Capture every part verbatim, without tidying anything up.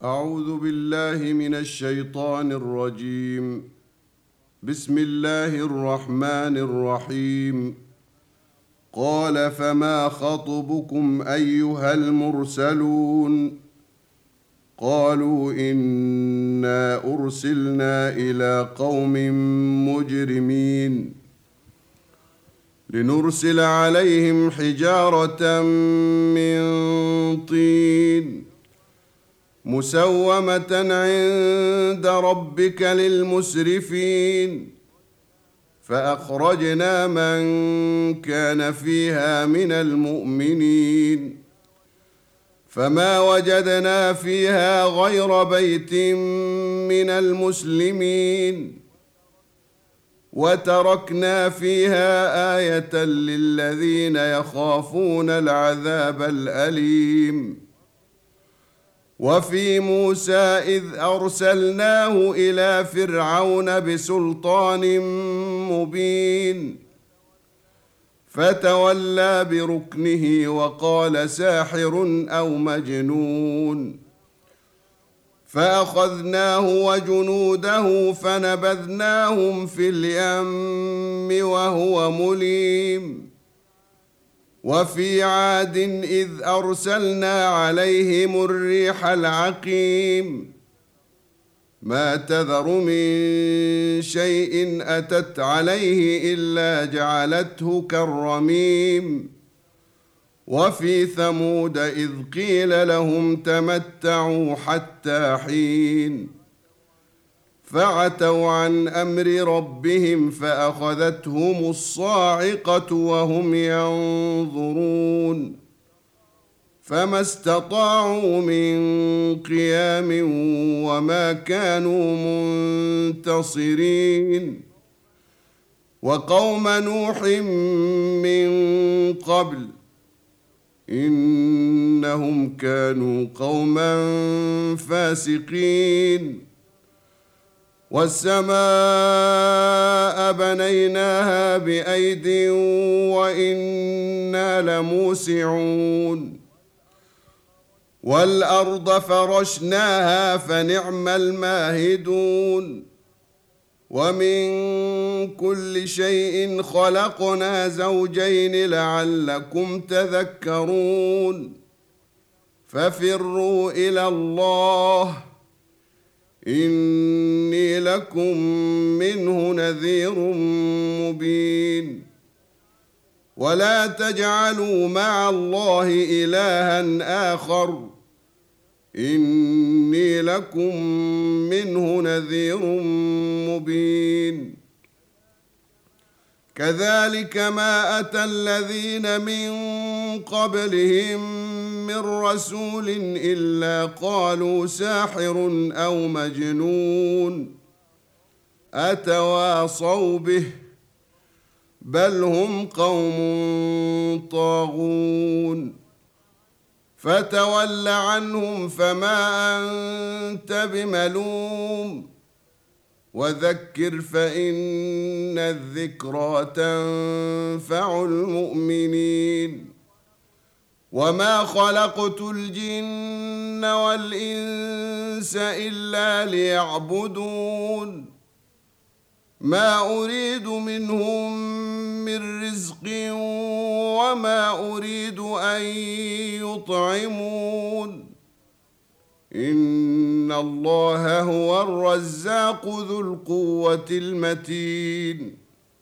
أعوذ بالله من الشيطان الرجيم. بسم الله الرحمن الرحيم. قال فما خطبكم أيها المرسلون؟ قالوا إنا أرسلنا إلى قوم مجرمين لنرسل عليهم حجارة من طين مسومة عند ربك للمسرفين فأخرجنا من كان فيها من المؤمنين فما وجدنا فيها غير بيت من المسلمين وتركنا فيها آية للذين يخافون العذاب الأليم. وفي موسى إذ أرسلناه إلى فرعون بسلطان مبين فتولى بركنه وقال ساحر أو مجنون فأخذناه وجنوده فنبذناهم في اليم وهو مليم. وفي عاد إذ أرسلنا عليهم الريح العقيم ما تذر من شيء أتت عليه إلا جعلته كالرميم. وفي ثمود إذ قيل لهم تمتعوا حتى حين فعتوا عن أمر ربهم فأخذتهم الصاعقة وهم ينظرون فما استطاعوا من قيام وما كانوا منتصرين. وقوم نوح من قبل إنهم كانوا قوما فاسقين. والسماء بنيناها بأيد وإنا لموسعون والأرض فرشناها فنعم الماهدون. ومن كل شيء خلقنا زوجين لعلكم تذكرون. ففروا إلى الله إني لكم منه نذير مبين. ولا تجعلوا مع الله إلها آخر إني لكم منه نذير مبين. كذلك ما أتى الذين من قبلهم من رسول إلا قالوا ساحر أو مجنون أتواصوا به بل هم قوم طاغون. فتول عنهم فما أنت بملوم وذكر فإن الذكرى تنفع المؤمنين. وما خلقت الجن والإنس إلا ليعبدون ما أريد منهم من رزق وما أريد أن يطعمون إن الله هو الرزاق ذو القوة المتين.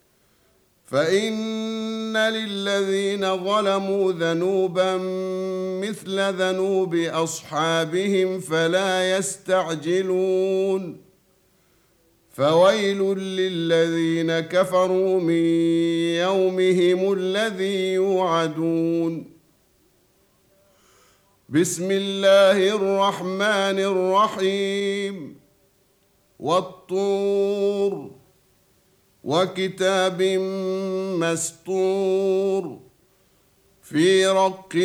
فإن للذين ظلموا ذنوبا مثل ذنوب أصحابهم فلا يستعجلون. فويل للذين كفروا من يومهم الذي يوعدون. بسم الله الرحمن الرحيم. والطور وكتاب مسطور في رق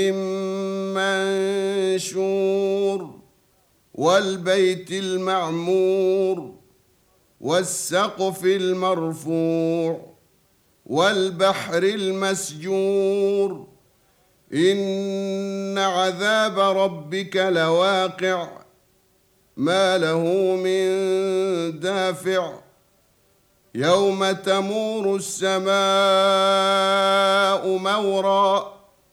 منشور والبيت المعمور والسقف المرفوع والبحر المسجور إن عذاب ربك لواقع ما له من دافع يوم تمور السماء مورا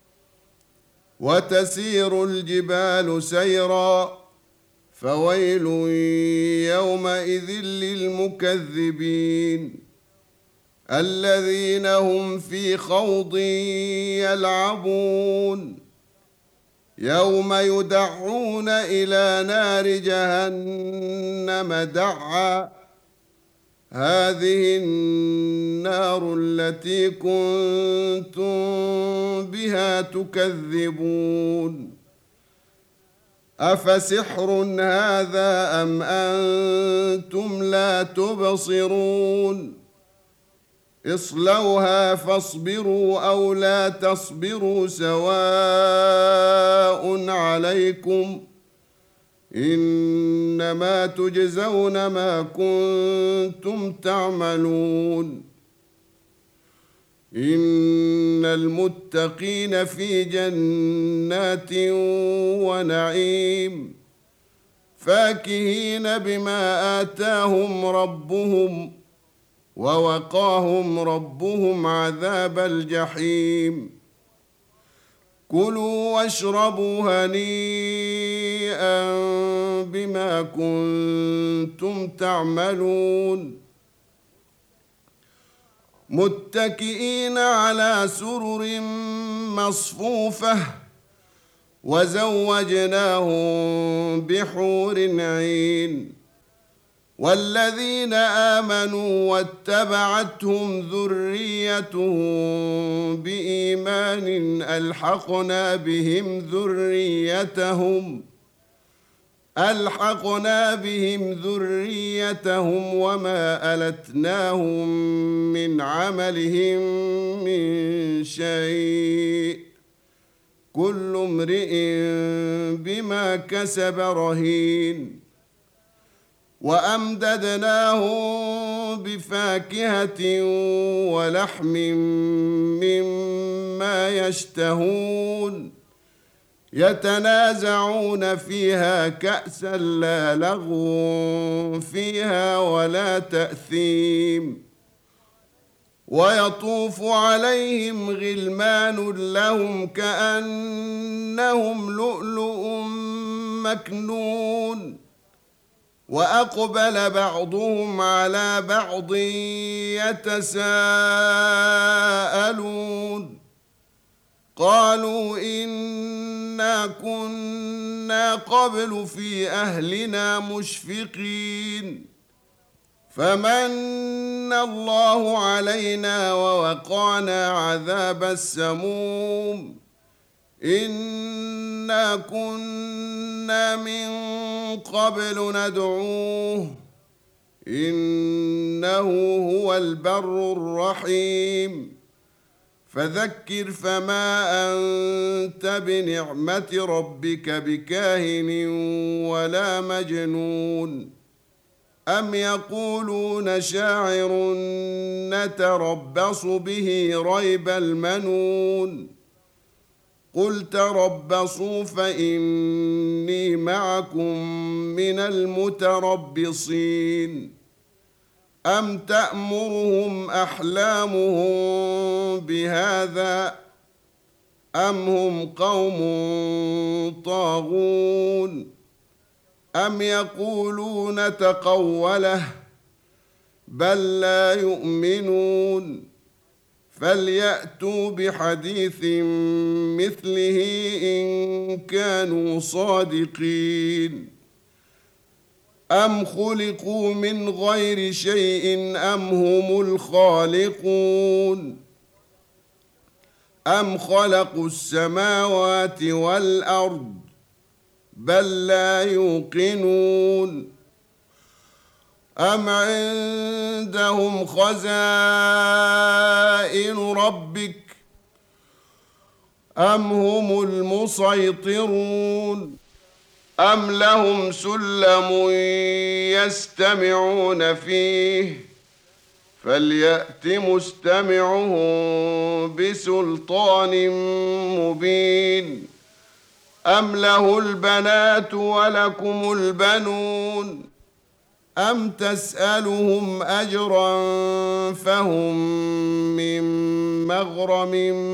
وتسير الجبال سيرا فويل يومئذ للمكذبين الذين هم في خوض يلعبون يوم يدعون إلى نار جهنم دعا هذه النار التي كنتم بها تكذبون أفسحر هذا أم أنتم لا تبصرون اصلوها فاصبروا أو لا تصبروا سواء عليكم إنما تجزون ما كنتم تعملون إن المتقين في جنات ونعيم فاكهين بما آتاهم ربهم ووقاهم ربهم عذاب الجحيم كلوا واشربوا هنيئا بما كنتم تعملون متكئين على سرر مصفوفة وزوجناهم بحور عين والذين آمنوا واتبعتهم ذريتهم بإيمان ألحقنا بهم ذريتهم ألحقنا بهم ذريتهم وما ألتناهم من عملهم من شيء كل امرئ بما كسب رهين وأمددناهم بفاكهة ولحم مما يشتهون يتنازعون فيها كأسا لا لغو فيها ولا تأثيم ويطوف عليهم غلمان لهم كأنهم لؤلؤ مكنون وأقبل بعضهم على بعض يتساءلون قالوا إنا كنا قبل في أهلنا مشفقين فمن الله علينا ووقانا عذاب السموم إنا كنا من قبل ندعوه إنه هو البر الرحيم فذكر فما أنت بنعمة ربك بكاهن ولا مجنون أم يقولون شاعر نتربص به ريب المنون قل تربصوا فإني معكم من المتربصين أم تأمرهم أحلامهم بهذا أم هم قوم طاغون أم يقولون تقوله بل لا يؤمنون فليأتوا بحديث مثله إن كانوا صادقين أم خلقوا من غير شيء أم هم الخالقون أم خلقوا السماوات والأرض بل لا يوقنون أم عندهم خزائن ربك أم هم المسيطرون أم لهم سلم يستمعون فيه فليأت مستمعهم بسلطان مبين أم له البنات ولكم البنون أم تسألهم أجرا فهم من مغرم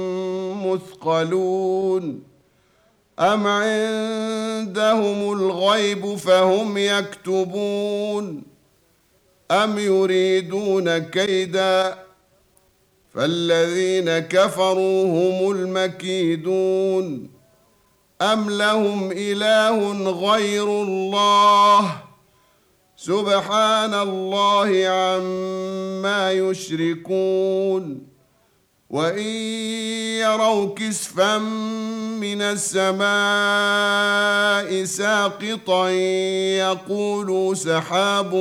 مثقلون أم عندهم الغيب فهم يكتبون أم يريدون كيدا فالذين كفروا هم المكيدون أم لهم إله غير الله سبحان الله عما يشركون وإن يروا كسفا من السماء ساقطا يقولوا سحاب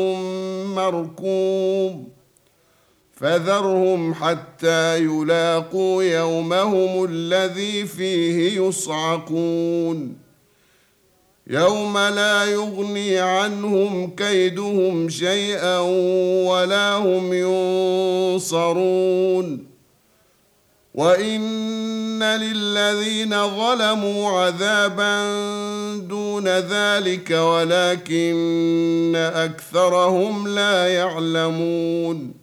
مركوم فذرهم حتى يلاقوا يومهم الذي فيه يصعقون يوم لا يغني عنهم كيدهم شيئا ولا هم ينصرون وإن للذين ظلموا عذابا دون ذلك ولكن أكثرهم لا يعلمون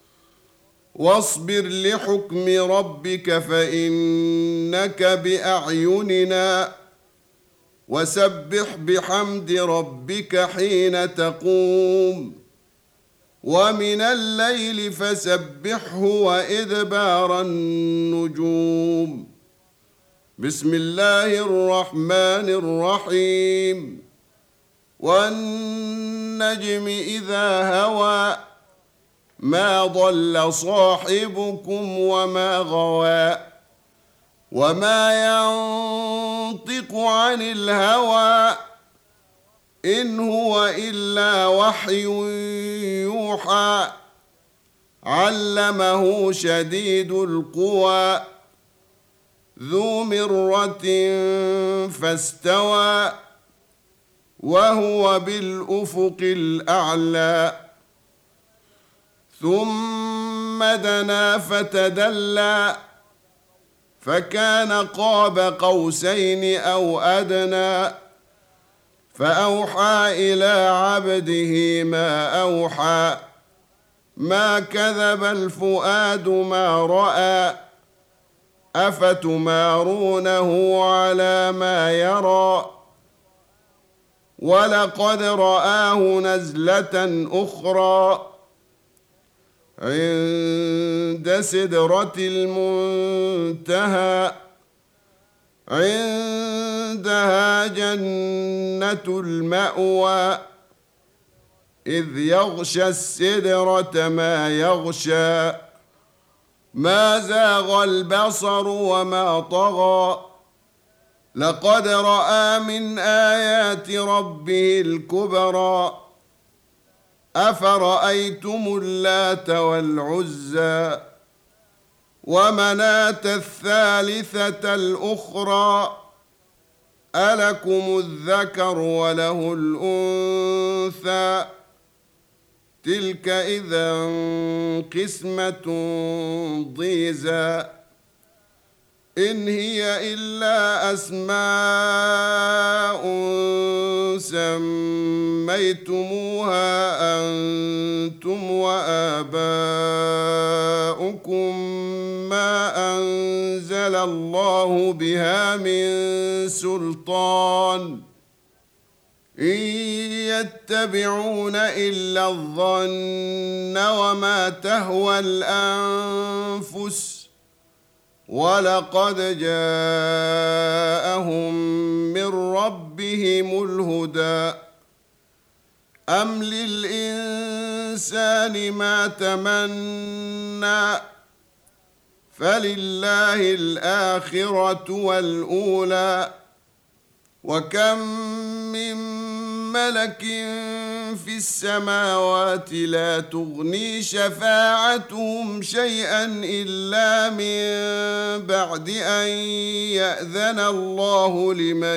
واصبر لحكم ربك فإنك بأعيننا وسبح بحمد ربك حين تقوم ومن الليل فسبحه وإدبار النجوم بسم الله الرحمن الرحيم والنجم إذا هوى ما ضل صاحبكم وما غوى وما ينطق عن الهوى إن هو إلا وحي يوحى علمه شديد القوى ذو مرة فاستوى وهو بالأفق الأعلى ثم دنا فتدلى فكان قاب قوسين أو أدنى فأوحى إلى عبده ما أوحى ما كذب الفؤاد ما رأى أفتمارونه على ما يرى ولقد رآه نزلة أخرى عند سدرة المنتهى عندها جنة المأوى إذ يغشى السدرة ما يغشى ما زاغ البصر وما طغى لقد رأى من آيات ربه الكبرى أفرأيتم اللات والعزى ومناة الثالثة الأخرى ألكم الذكر وله الأنثى تلك إذا قسمة ضيزى إن هي إلا أسماء سميتموها أنتم وآباؤكم ما أنزل الله بها من سلطان إن يتبعون إلا الظن وما تهوى الأنفس ولقد جاءهم من ربهم الهدى أم للإنسان ما تمنى فلله الآخرة والأولى وكم من ملك في السماوات لا تغني شفاعتهم شيئا إلا من بعد أن يأذن الله لمن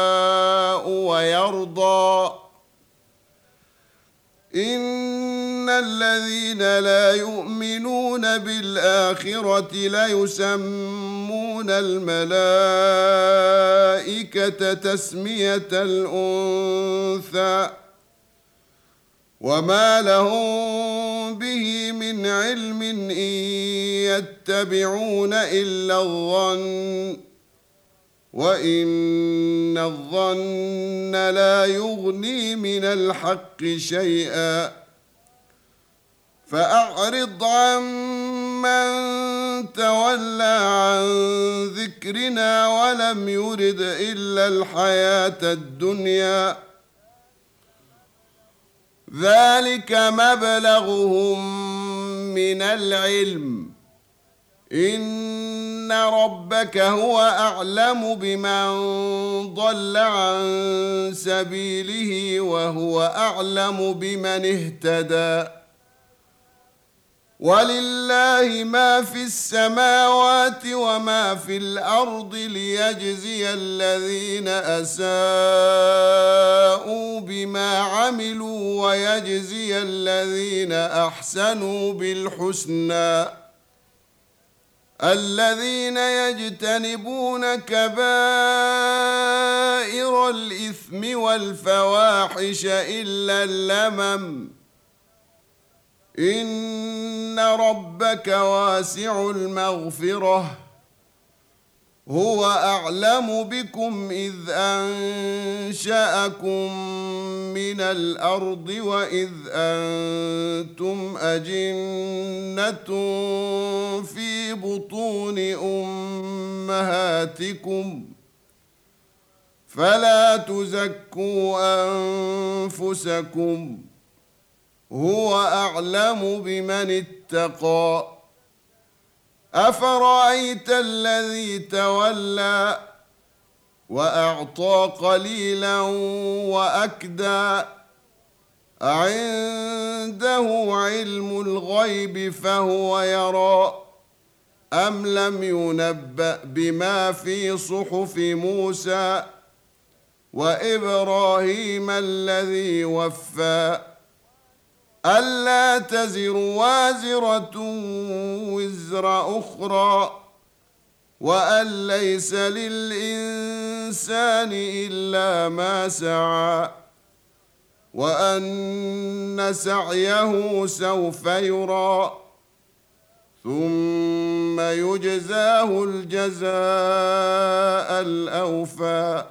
يشاء ويرضى إن الذين لا يؤمنون بالآخرة ليسمون الملائكة تسمية الأنثى وما لهم به من علم إن يتبعون إلا الظن وإن الظن لا يغني من الحق شيئا فأعرض عن من تولى عن ذكرنا ولم يرد إلا الحياة الدنيا ذلك مبلغهم من العلم إن ربك هو أعلم بمن ضل عن سبيله وهو أعلم بمن اهتدى ولله ما في السماوات وما في الأرض ليجزي الذين أساءوا بما عملوا ويجزي الذين أحسنوا بالحسنى الذين يجتنبون كبائر الإثم والفواحش إلا اللمم إن ربك واسع المغفرة هو أعلم بكم إذ أنشأكم من الأرض وإذ أنتم أجنة في بطون أمهاتكم فلا تزكوا أنفسكم هو أعلم بمن اتقى أفرأيت الذي تولى وأعطى قليلا وأكدى أعنده علم الغيب فهو يرى أم لم ينبأ بما في صحف موسى وإبراهيم الذي وفى ألا تزر وازرة وزر أخرى وأن ليس للإنسان إلا ما سعى وأن سعيه سوف يرى ثم يجزاه الجزاء الأوفى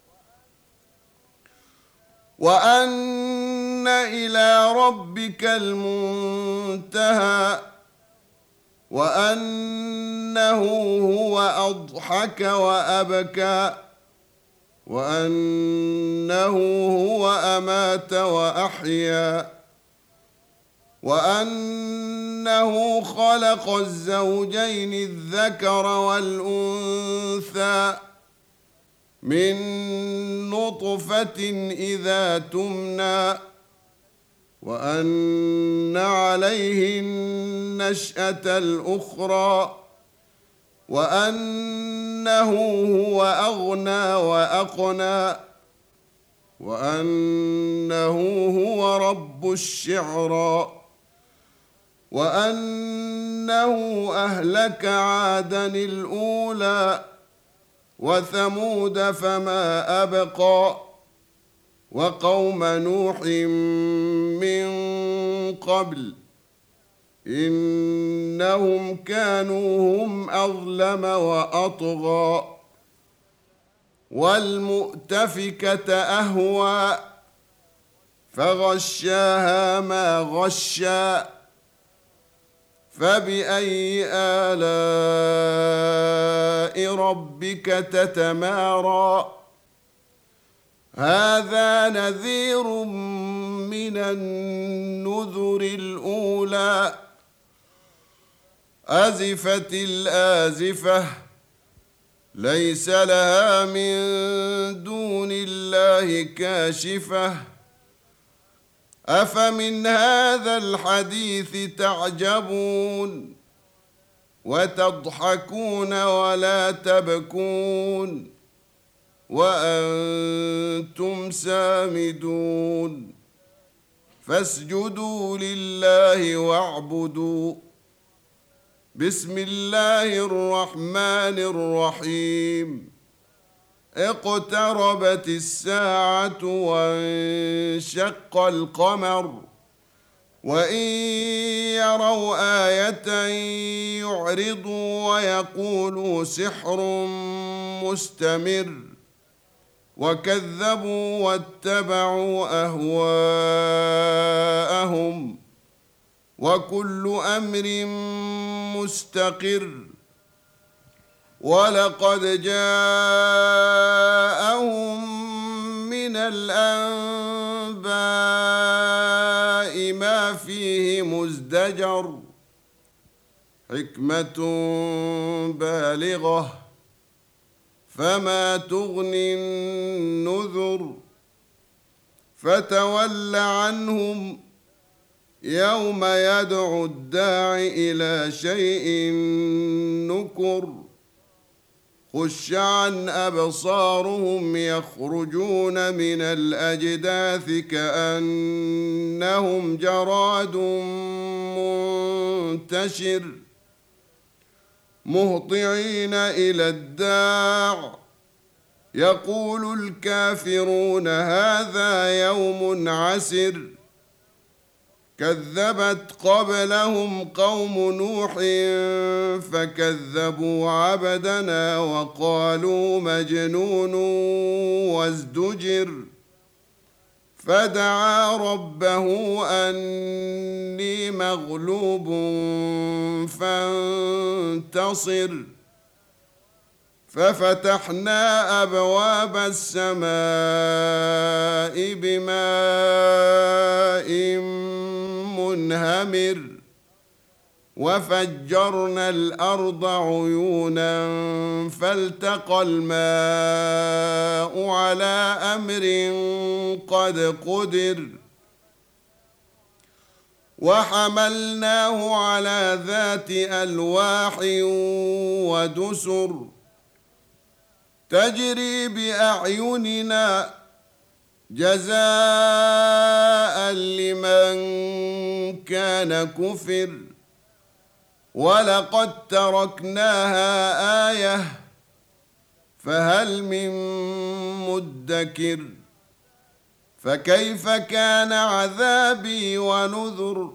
وأن إلى ربك المنتهى وأنه هو أضحك وأبكى وأنه هو أمات وأحيا وأنه خلق الزوجين الذكر والأنثى من نطفة إذا تمنى وأن عليه النشأة الأخرى وأنه هو أغنى وأقنى وأنه هو رب الشعرى وأنه أهلك عادا الأولى وثمود فما أبقى وقوم نوح من قبل إنهم كانوا هم أظلم وأطغى والمؤتفكة أهوى فغشاها ما غشى فبأي آلاء ربك تتمارى هذا نذير من النذر الأولى أزفت الآزفة ليس لها من دون الله كاشفة أفمن هذا الحديث تعجبون وتضحكون ولا تبكون وأنتم سامدون فاسجدوا لله واعبدوا. بسم الله الرحمن الرحيم. اقتربت الساعة وانشق القمر وإن يروا آية يعرضوا ويقولوا سحر مستمر وكذبوا واتبعوا أهواءهم وكل أمر مستقر. ولقد جاءهم من الأنباء ما فيه مزدجر حكمة بالغة فما تغني النذر. فتول عنهم يوم يدعو الداع إلى شيء نكر خش عن أبصارهم يخرجون من الأجداث كأنهم جراد منتشر مهطعين إلى الداع يقول الكافرون هذا يوم عسر. كذبت قبلهم قوم نوح فكذبوا عبدنا وقالوا مجنون وازدجر. فدعا ربه أني مغلوب فانتصر. ففتحنا أبواب السماء بماء منهمر وفجرنا الأرض عيونا فالتقى الماء على أمر قد قدر. وحملناه على ذات ألواح ودسر تجري بأعيننا جزاء لمن كان كفر. ولقد تركناها آية فهل من مدكر. فكيف كان عذابي ونذر.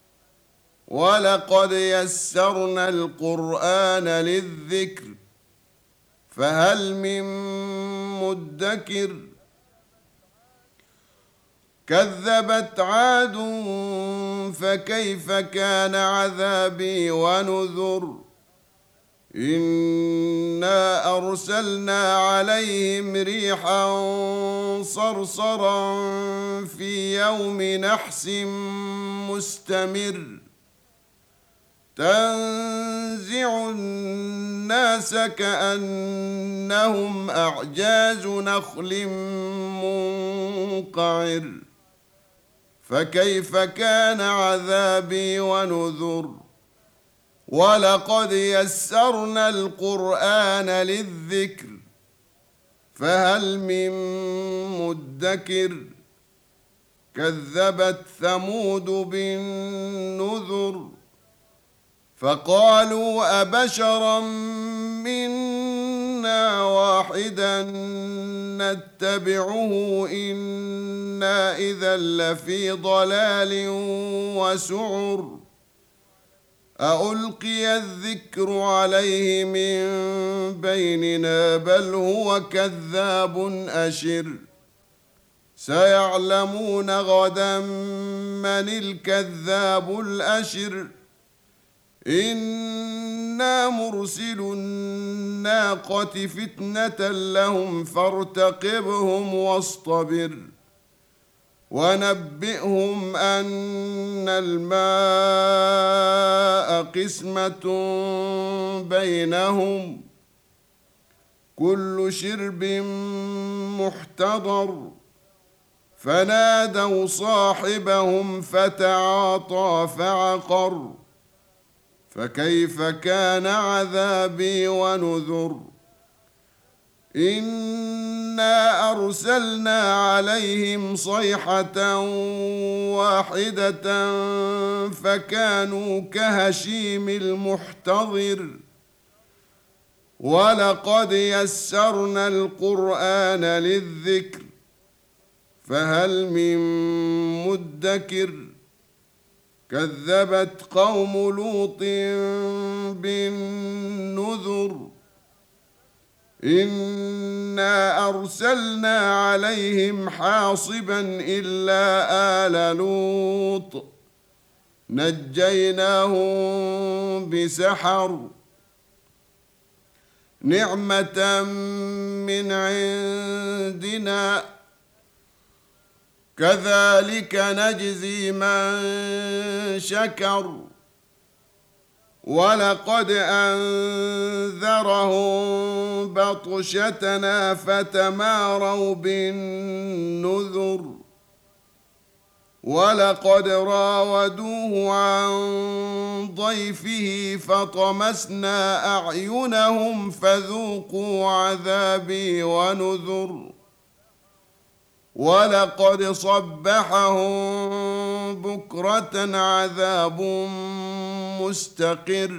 ولقد يسرنا القرآن للذكر فهل من مدكر. كذبت عاد فكيف كان عذابي ونذر. إنا أرسلنا عليهم ريحا صرصرا في يوم نحس مستمر تنزع الناس كأنهم أعجاز نخل منقعر. فكيف كان عذابي ونذر. ولقد يسرنا القرآن للذكر فهل من مدكر. كذبت ثمود بالنذر فقالوا أبشرا منا واحدا نتبعه إنا إذا لفي ضلال وسعر. أألقي الذكر عليه من بيننا بل هو كذاب أشر. سيعلمون غدا من الكذاب الأشر. إنا مرسل الناقة فتنة لهم فارتقبهم واصطبر. ونبئهم أن الماء قسمة بينهم كل شرب محتضر. فنادوا صاحبهم فتعاطى فعقر. فكيف كان عذابي ونذر. إنا أرسلنا عليهم صيحة واحدة فكانوا كهشيم المحتضر ولقد يسرنا القرآن للذكر فهل من مدكر كذبت قوم لوط بالنذر إنا أرسلنا عليهم حاصبا إلا آل لوط نجيناهم بسحر نعمة من عندنا كذلك نجزي من شكر ولقد أنذرهم بطشتنا فتماروا بالنذر ولقد راودوه عن ضيفه فطمسنا أعينهم فذوقوا عذابي ونذر ولقد صبحهم بكرة عذاب مستقر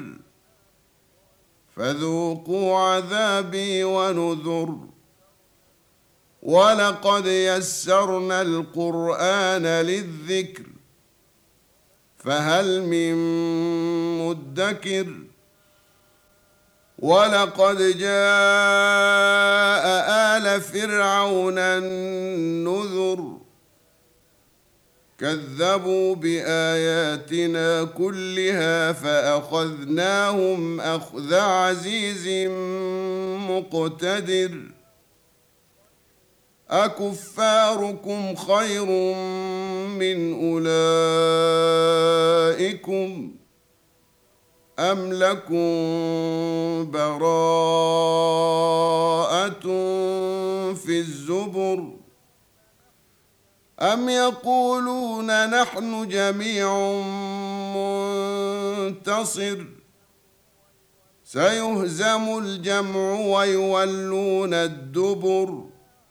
فذوقوا عذابي ونذر ولقد يسرنا القرآن للذكر فهل من مدكر ولقد جاء آل فرعون النذر كذبوا بآياتنا كلها فأخذناهم أخذ عزيز مقتدر أكفاركم خير من أولئكم أم لكم براءة في الزبر أم يقولون نحن جميع منتصر سيهزم الجمع ويولون الدبر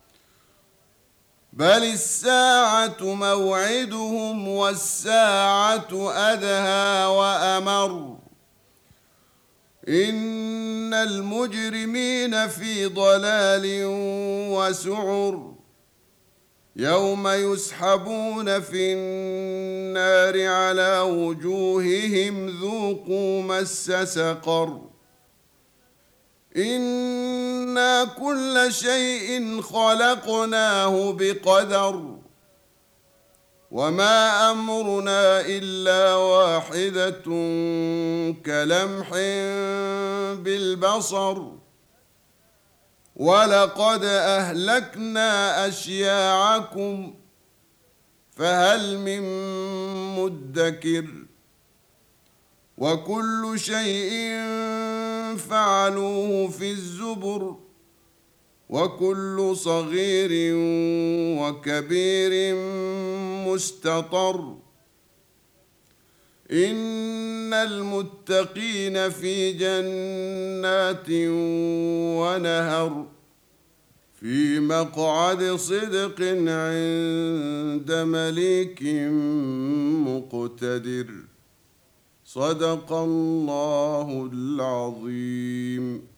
بل الساعة موعدهم والساعة أدهى وأمر إن المجرمين في ضلال وسعر يوم يسحبون في النار على وجوههم ذوقوا مس سقر إنا كل شيء خلقناه بقدر وما أمرنا إلا واحدة كلمح بالبصر ولقد أهلكنا أشياعكم فهل من مدكر وكل شيء فعلوه في الزبر وكل صغير وكبير مستطر إن المتقين في جنات ونهر في مقعد صدق عند مليك مقتدر صدق الله العظيم.